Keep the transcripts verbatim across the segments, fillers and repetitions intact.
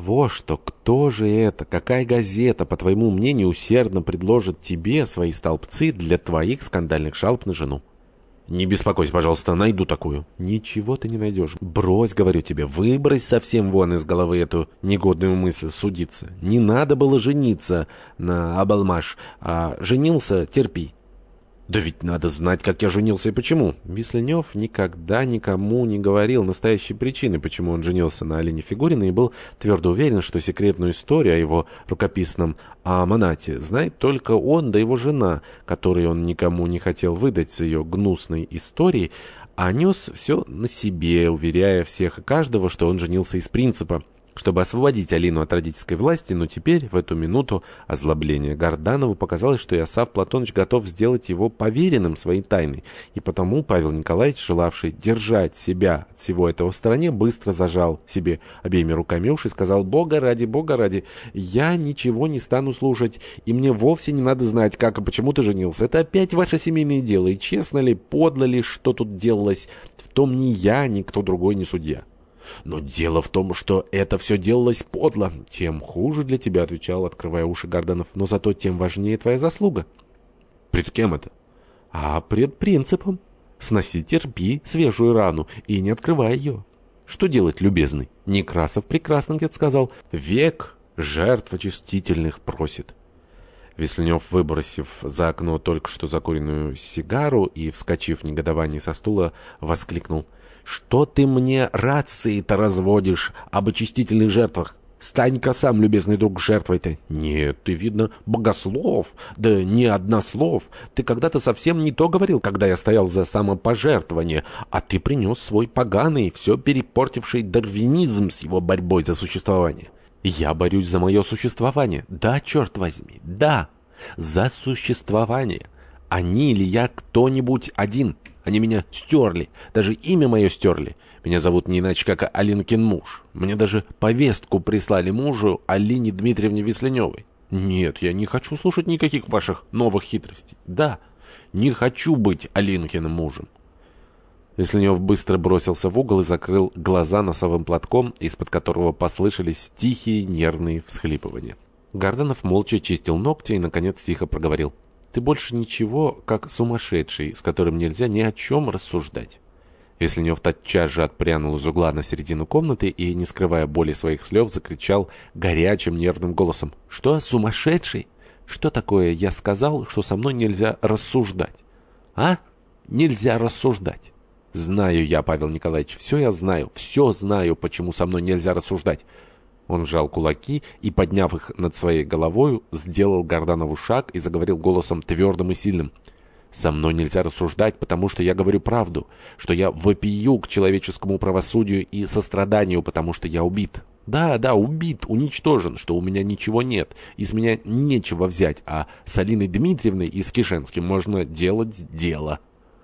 того, что кто же это, какая газета, по твоему мнению, усердно предложит тебе свои столбцы для твоих скандальных жалоб на жену? Не беспокойся, пожалуйста, найду такую. Ничего ты не найдешь. Брось, говорю тебе, выбрось совсем вон из головы эту негодную мысль судиться. Не надо было жениться на Абалмаш, а женился — терпи. Да ведь надо знать, как я женился и почему. Весленев никогда никому не говорил настоящей причины, почему он женился на Алине Фигуриной, и был твердо уверен, что секретную историю о его рукописном аманате знает только он да его жена, которой он никому не хотел выдать с ее гнусной историей, а нес все на себе, уверяя всех и каждого, что он женился из принципа, чтобы освободить Алину от родительской власти, но теперь, в эту минуту озлобления Гарданову показалось, что Иосаф Платоныч готов сделать его поверенным своей тайной, и потому Павел Николаевич, желавший держать себя от всего этого в стороне, быстро зажал себе обеими руками уши и сказал: «Бога ради, Бога ради, я ничего не стану слушать, и мне вовсе не надо знать, как и почему ты женился. Это опять ваше семейное дело, и честно ли, подло ли, что тут делалось, в том ни я, ни кто другой не судья». «Но дело в том, что это все делалось подло. Тем хуже для тебя», — отвечал, открывая уши Гарданов. «Но зато тем важнее твоя заслуга». «Пред кем это?» «А пред принципом. Сноси, терпи свежую рану и не открывай ее. Что делать, любезный? Некрасов прекрасно где-то сказал: век жертв очистительных просит». Весленев, выбросив за окно только что закуренную сигару и, вскочив в негодовании со стула, воскликнул: «Что ты мне рации-то разводишь об очистительных жертвах? Стань-ка сам, любезный друг, жертвой-то». «Нет, ты, видно, богослов, да не однослов. Ты когда-то совсем не то говорил, когда я стоял за самопожертвование, а ты принес свой поганый, все перепортивший дарвинизм с его борьбой за существование». «Я борюсь за мое существование. Да, черт возьми, да, за существование. Они или я кто-нибудь один. Они меня стерли, даже имя мое стерли. Меня зовут не иначе, как Алинкин муж. Мне даже повестку прислали мужу Алине Дмитриевне Весленевой. Нет, я не хочу слушать никаких ваших новых хитростей. Да, не хочу быть Алинкиным мужем». Весленев быстро бросился в угол и закрыл глаза носовым платком, из-под которого послышались тихие нервные всхлипывания. Гарданов молча чистил ногти и, наконец, тихо проговорил: «Ты больше ничего, как сумасшедший, с которым нельзя ни о чем рассуждать». Весленев тотчас же отпрянул из угла на середину комнаты и, не скрывая боли своих слез, закричал горячим нервным голосом: «Что, сумасшедший? Что такое я сказал, что со мной нельзя рассуждать? А? Нельзя рассуждать. Знаю я, Павел Николаевич, все я знаю, все знаю, почему со мной нельзя рассуждать». Он сжал кулаки и, подняв их над своей головою, сделал Гарданову шаг и заговорил голосом твердым и сильным: «Со мной нельзя рассуждать, потому что я говорю правду, что я вопию к человеческому правосудию и состраданию, потому что я убит. Да, да, убит, уничтожен, что у меня ничего нет, из меня нечего взять, а с Алиной Дмитриевной и с Кишенским можно делать дело».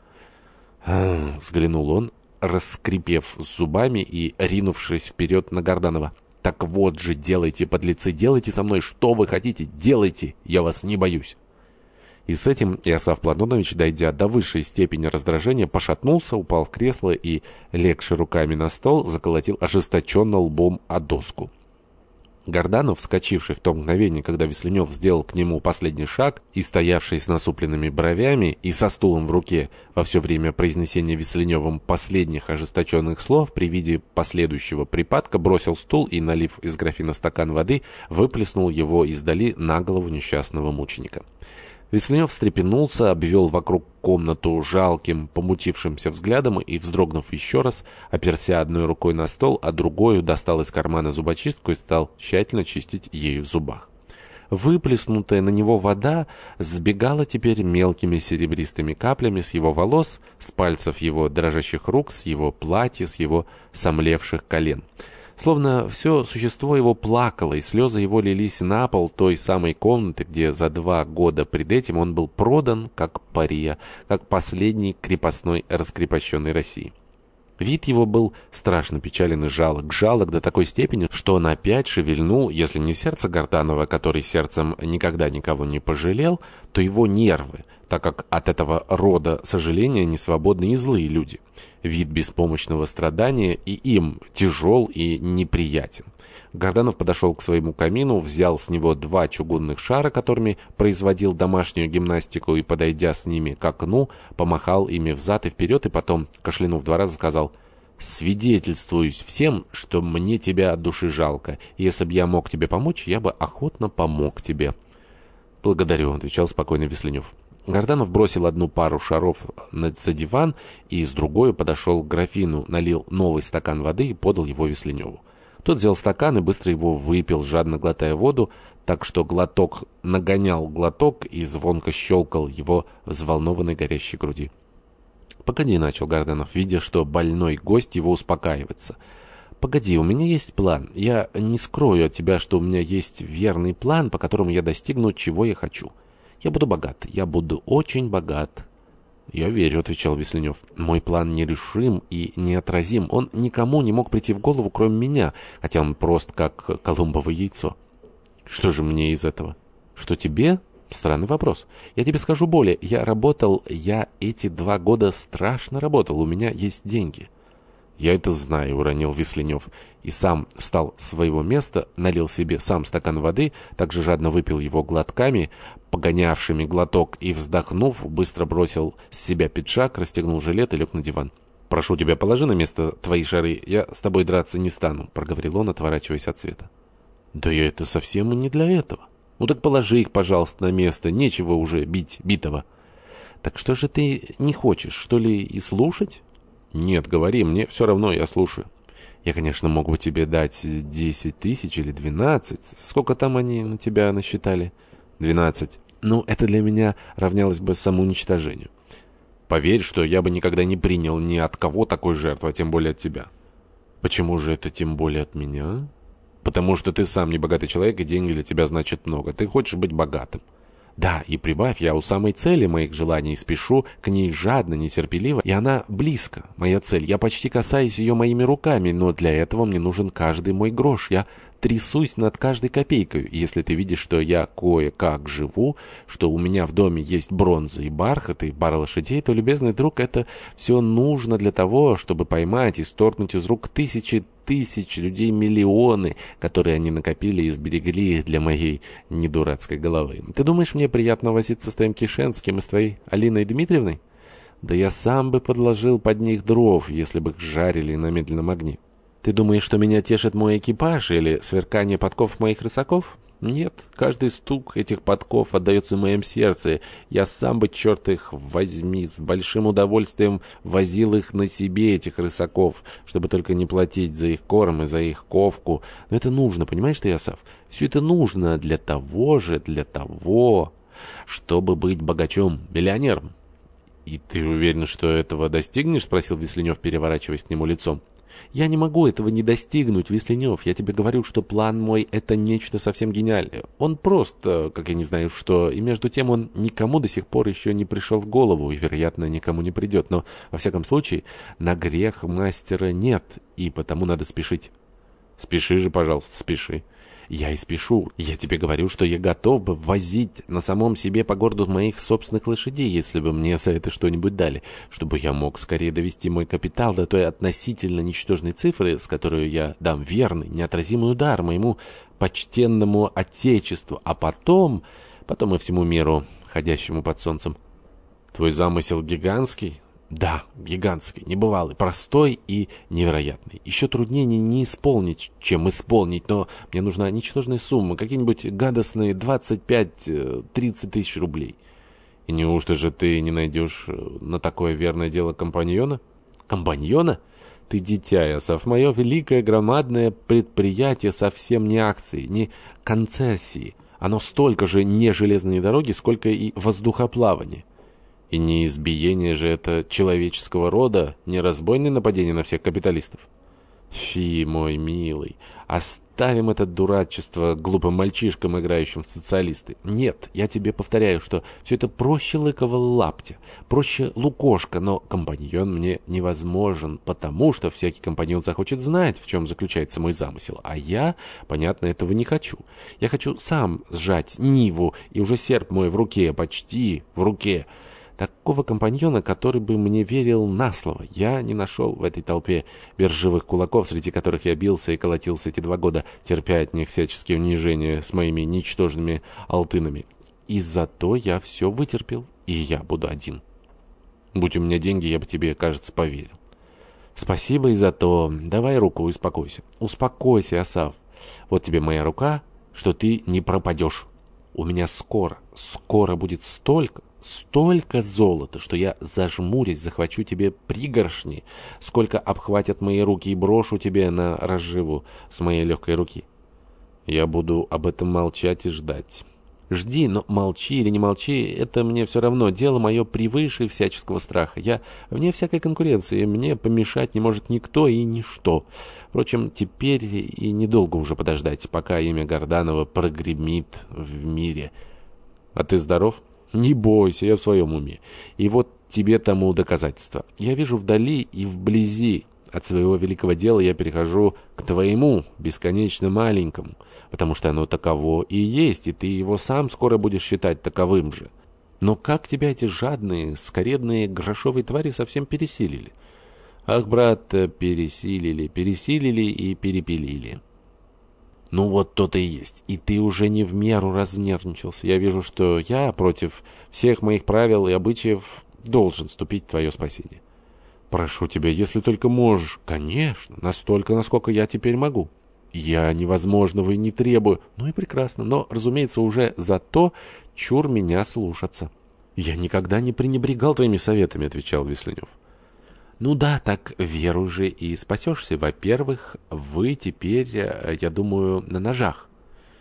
Взглянул он, раскрепев зубами и ринувшись вперед на Гарданова. «Так вот же, делайте, подлецы, делайте со мной, что вы хотите, делайте, я вас не боюсь». И с этим Иосаф Платонович, дойдя до высшей степени раздражения, пошатнулся, упал в кресло и, легши руками на стол, заколотил ожесточенно лбом о доску. Гарданов, вскочивший в то мгновение, когда Весленев сделал к нему последний шаг, и стоявший с насупленными бровями и со стулом в руке во все время произнесения Весленевым последних ожесточенных слов, при виде последующего припадка бросил стул и, налив из графина стакан воды, выплеснул его издали на голову несчастного мученика. Весленев встрепенулся, обвел вокруг комнату жалким, помутившимся взглядом и, вздрогнув еще раз, оперся одной рукой на стол, а другою достал из кармана зубочистку и стал тщательно чистить ею в зубах. Выплеснутая на него вода сбегала теперь мелкими серебристыми каплями с его волос, с пальцев его дрожащих рук, с его платья, с его сомлевших колен. Словно все существо его плакало, и слезы его лились на пол той самой комнаты, где за два года пред этим он был продан как пария, как последний крепостной раскрепощенной России. Вид его был страшно печален и жалок, жалок до такой степени, что он опять шевельнул, если не сердце Гарданова, который сердцем никогда никого не пожалел, то его нервы, так как от этого рода сожаления не свободны и злые люди. Вид беспомощного страдания и им тяжел и неприятен. Горданов подошел к своему камину, взял с него два чугунных шара, которыми производил домашнюю гимнастику, и, подойдя с ними к окну, помахал ими взад и вперед, и потом, кашлянув два раза, сказал: «Свидетельствуюсь всем, что мне тебя от души жалко, и если бы я мог тебе помочь, я бы охотно помог тебе». «Благодарю», — отвечал спокойно Весленев. Горданов бросил одну пару шаров на диван и с другой подошел к графину, налил новый стакан воды и подал его Весленеву. Тот взял стакан и быстро его выпил, жадно глотая воду, так что глоток нагонял глоток и звонко щелкал его взволнованной горящей груди. «Погоди», — начал Горданов, видя, что больной гость его успокаивается. «Погоди, у меня есть план. Я не скрою от тебя, что у меня есть верный план, по которому я достигну, чего я хочу. Я буду богат, я буду очень богат». «Я верю», — отвечал Весленев. «Мой план нерешим и неотразим. Он никому не мог прийти в голову, кроме меня, хотя он прост, как колумбово яйцо». «Что же мне из этого?» «Что тебе?» «Странный вопрос. Я тебе скажу более. Я работал, я эти два года страшно работал. У меня есть деньги». «Я это знаю», — уронил Весленев. И сам встал с своего места, налил себе сам стакан воды, также жадно выпил его глотками, погонявшими глоток, и, вздохнув, быстро бросил с себя пиджак, расстегнул жилет и лег на диван. «Прошу тебя, положи на место твои шары. Я с тобой драться не стану», — проговорил он, отворачиваясь от света. «Да я это совсем и не для этого». «Ну так положи их, пожалуйста, на место. Нечего уже бить битого». «Так что же ты не хочешь, что ли, и слушать?» «Нет, говори, мне все равно, я слушаю». «Я, конечно, мог бы тебе дать десять тысяч или двенадцать. Сколько там они на тебя насчитали?» «Двенадцать. Ну, это для меня равнялось бы самоуничтожению». «Поверь, что я бы никогда не принял ни от кого такой жертвы, а тем более от тебя». «Почему же это тем более от меня?» «Потому что ты сам не богатый человек, и деньги для тебя значат много. Ты хочешь быть богатым». «Да, и прибавь, я у самой цели моих желаний спешу, к ней жадно, нетерпеливо, и она близко, моя цель. Я почти касаюсь ее моими руками, но для этого мне нужен каждый мой грош. Я трясусь над каждой копейкой. И если ты видишь, что я кое-как живу, что у меня в доме есть бронза и бархат, и пара лошадей, то, любезный друг, это все нужно для того, чтобы поймать и сторгнуть из рук тысячи тысяч людей миллионы, которые они накопили и сберегли для моей недурацкой головы. Ты думаешь, мне приятно возиться с твоим Кишенским и с твоей Алиной Дмитриевной? Да я сам бы подложил под них дров, если бы их жарили на медленном огне. Ты думаешь, что меня тешит мой экипаж или сверкание подков моих рысаков? Нет, каждый стук этих подков отдается в моем сердце. Я сам бы, черт их возьми, с большим удовольствием возил их на себе, этих рысаков, чтобы только не платить за их корм и за их ковку. Но это нужно, понимаешь ты, Асаф? Все это нужно для того же, для того, чтобы быть богачом, миллионером. «И ты уверен, что этого достигнешь?» — спросил Весленев, переворачиваясь к нему лицом. «Я не могу этого не достигнуть, Весленев. Я тебе говорю, что план мой — это нечто совсем гениальное. Он прост, как я не знаю что, и между тем он никому до сих пор еще не пришел в голову и, вероятно, никому не придет. Но, во всяком случае, на грех мастера нет, и потому надо спешить». «Спеши же, пожалуйста, спеши». «Я и спешу. Я тебе говорю, что я готов бы возить на самом себе по городу моих собственных лошадей, если бы мне за это что-нибудь дали, чтобы я мог скорее довести мой капитал до той относительно ничтожной цифры, с которой я дам верный, неотразимый удар моему почтенному отечеству, а потом, потом и всему миру, ходящему под солнцем». «Твой замысел гигантский?» «Да, гигантский, небывалый, простой и невероятный. Еще труднее не исполнить, чем исполнить, но мне нужна ничтожная сумма, какие-нибудь гадостные двадцать пять-тридцать тысяч рублей». «И неужто же ты не найдешь на такое верное дело компаньона?» «Компаньона? Ты дитя, Асаф, мое великое громадное предприятие совсем не акции, не концессии. Оно столько же не железные дороги, сколько и воздухоплавание». «И не избиение же это человеческого рода, не разбойное нападение на всех капиталистов?» «Фи, мой милый, оставим это дурачество глупым мальчишкам, играющим в социалисты. Нет, я тебе повторяю, что все это проще лыкового лаптя, проще лукошка, но компаньон мне невозможен, потому что всякий компаньон захочет знать, в чем заключается мой замысел, а я, понятно, этого не хочу. Я хочу сам сжать ниву, и уже серп мой в руке, почти в руке». Такого компаньона, который бы мне верил на слово, я не нашел в этой толпе биржевых кулаков, среди которых я бился и колотился эти два года, терпя от них всяческие унижения с моими ничтожными алтынами. И зато я все вытерпел, и я буду один. Будь у меня деньги, я бы тебе, кажется, поверил. Спасибо и за то. Давай руку, успокойся. Успокойся, Асав. Вот тебе моя рука, что ты не пропадешь. У меня скоро, скоро будет столько, столько золота, что я, зажмурясь, захвачу тебе пригоршни, сколько обхватят мои руки и брошу тебе на разживу с моей легкой руки. Я буду об этом молчать и ждать. Жди, но молчи или не молчи, это мне все равно. Дело мое превыше всяческого страха. Я вне всякой конкуренции, мне помешать не может никто и ничто. Впрочем, теперь и недолго уже подождать, пока имя Горданова прогремит в мире. А ты здоров? Не бойся, я в своем уме. И вот тебе тому доказательство. Я вижу вдали и вблизи. От своего великого дела я перехожу к твоему, бесконечно маленькому, потому что оно таково и есть, и ты его сам скоро будешь считать таковым же. Но как тебя эти жадные, скоредные грошовые твари совсем пересилили? Ах, брат, пересилили, пересилили и перепилили. Ну вот то-то и есть, и ты уже не в меру разнервничался. Я вижу, что я против всех моих правил и обычаев должен вступить в твое спасение. Прошу тебя, если только можешь. Конечно, настолько, насколько я теперь могу. Я невозможного и не требую. Ну и прекрасно, но, разумеется, уже за то чур меня слушаться. Я никогда не пренебрегал твоими советами, отвечал Весленев. Ну да, так веру же и спасешься. Во-первых, вы теперь, я думаю, на ножах.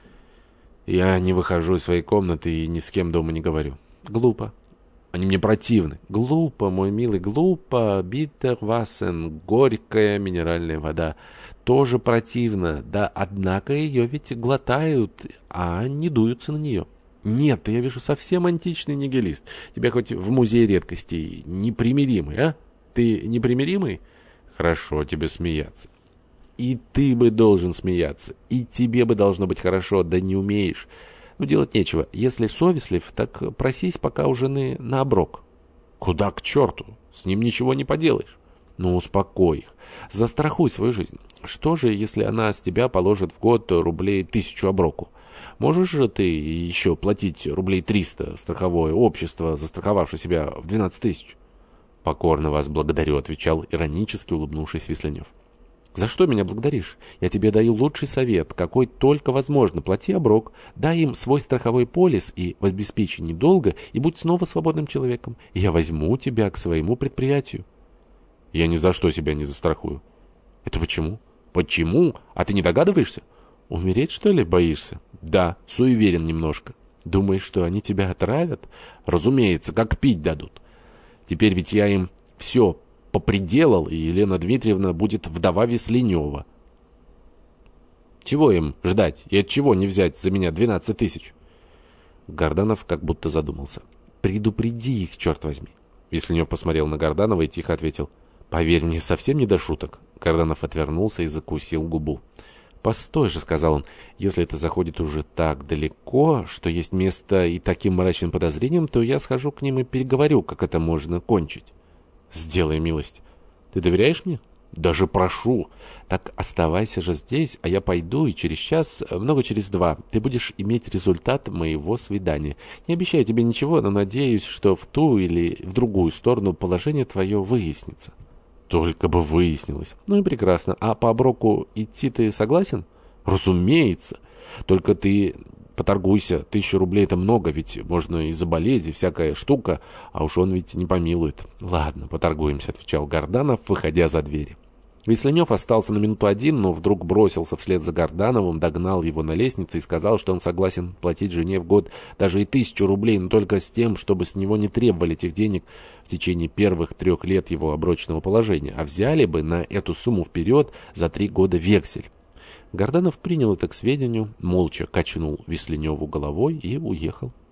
Я не выхожу из своей комнаты и ни с кем дома не говорю. Глупо. Они мне противны. Глупо, мой милый, глупо. Биттервассен, горькая минеральная вода. Тоже противно. Да, однако ее ведь глотают, а не дуются на нее. Нет, ты, я вижу, совсем античный нигилист. Тебя хоть в музее редкостей непримиримый, а? Ты непримиримый? Хорошо тебе смеяться. И ты бы должен смеяться. И тебе бы должно быть хорошо, да не умеешь. Ну, делать нечего. Если совестлив, так просись пока у жены на оброк. Куда к черту? С ним ничего не поделаешь. Ну, успокой их. Застрахуй свою жизнь. Что же, если она с тебя положит в год рублей тысячу оброку? Можешь же ты еще платить рублей триста страховое общество, застраховавшее себя в двенадцать тысяч? Покорно вас благодарю, отвечал иронически улыбнувшись Весленев. За что меня благодаришь? Я тебе даю лучший совет, какой только возможно. Плати оброк, дай им свой страховой полис и в обеспечении долга, и будь снова свободным человеком. И я возьму тебя к своему предприятию. Я ни за что себя не застрахую. Это почему? Почему? А ты не догадываешься? Умереть, что ли, боишься? Да, суеверен немножко. Думаешь, что они тебя отравят? Разумеется, как пить дадут. Теперь ведь я им все поприделал, и Елена Дмитриевна будет вдова Весленева. Чего им ждать и от чего не взять за меня двенадцать тысяч? Горданов как будто задумался. Предупреди их, черт возьми. Весленев посмотрел на Горданова и тихо ответил. Поверь мне, совсем не до шуток. Горданов отвернулся и закусил губу. «Постой же», — сказал он, — «если это заходит уже так далеко, что есть место и таким мрачным подозрением, то я схожу к ним и переговорю, как это можно кончить». «Сделай милость. Ты доверяешь мне?» «Даже прошу. Так оставайся же здесь, а я пойду, и через час, много через два, ты будешь иметь результат моего свидания. Не обещаю тебе ничего, но надеюсь, что в ту или в другую сторону положение твое выяснится». «Только бы выяснилось. Ну и прекрасно. А по оброку идти ты согласен?» «Разумеется. Только ты поторгуйся. Тысяча рублей — это много, ведь можно и заболеть, и всякая штука, а уж он ведь не помилует». «Ладно, поторгуемся», — отвечал Горданов, выходя за двери. Весленев остался на минуту один, но вдруг бросился вслед за Гордановым, догнал его на лестнице и сказал, что он согласен платить жене в год даже и тысячу рублей, но только с тем, чтобы с него не требовали этих денег в течение первых трех лет его оброчного положения, а взяли бы на эту сумму вперед за три года вексель. Горданов принял это к сведению, молча качнул Весленеву головой и уехал.